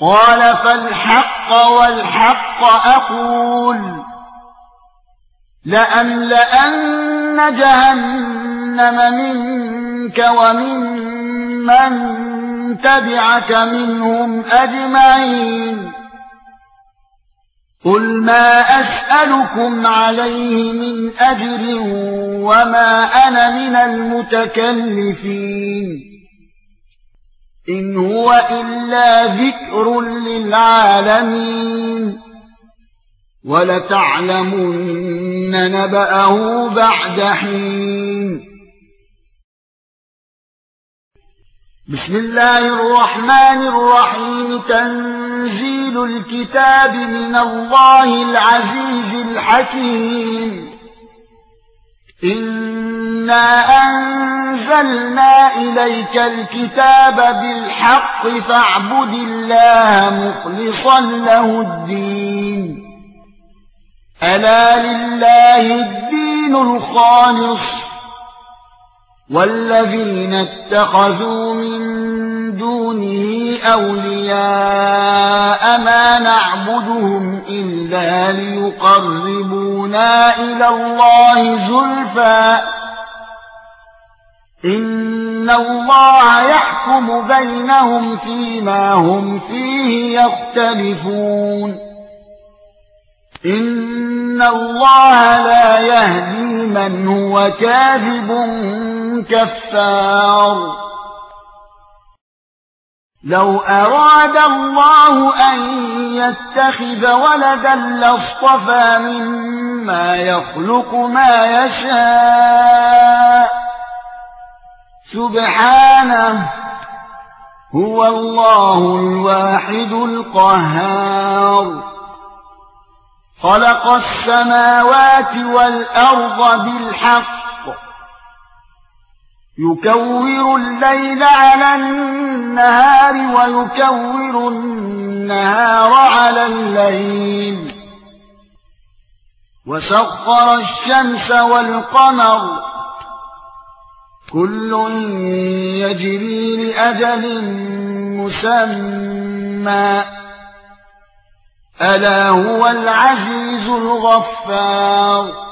قال فالحق والحق أقول لأملأن جهنم منك وممن تبعك منهم أجمعين قل ما أسألكم عليه من أجر وما أنا من المتكلفين إن هو إلا ذكر للعالمين ولتعلمن نبأه بعد حين بسم الله الرحمن الرحيم تنزيل الكتاب من الله العزيز الحكيم إنا أنزلنا إليك الكتاب بالحق فاعبد الله مخلصا له الدين ألا لله الدين الخالص والذين اتخذوا من دونه أولياء ما نعبدهم إلا ليقربونا إلى الله زلفى إن الله يحكم بينهم فيما هم فيه يختلفون إن الله لا يهدي من هو كاذب كفار لو أراد الله أن يتخذ ولدا لاصطفى مما يخلق ما يشاء سبحانه هو الله الواحد القهار خلق السماوات والأرض بالحق يكور الليل على النهار ويكور النهار على الليل وسخر الشمس والقمر كل يجري لأجل مسمى ألا هو العزيز الغفار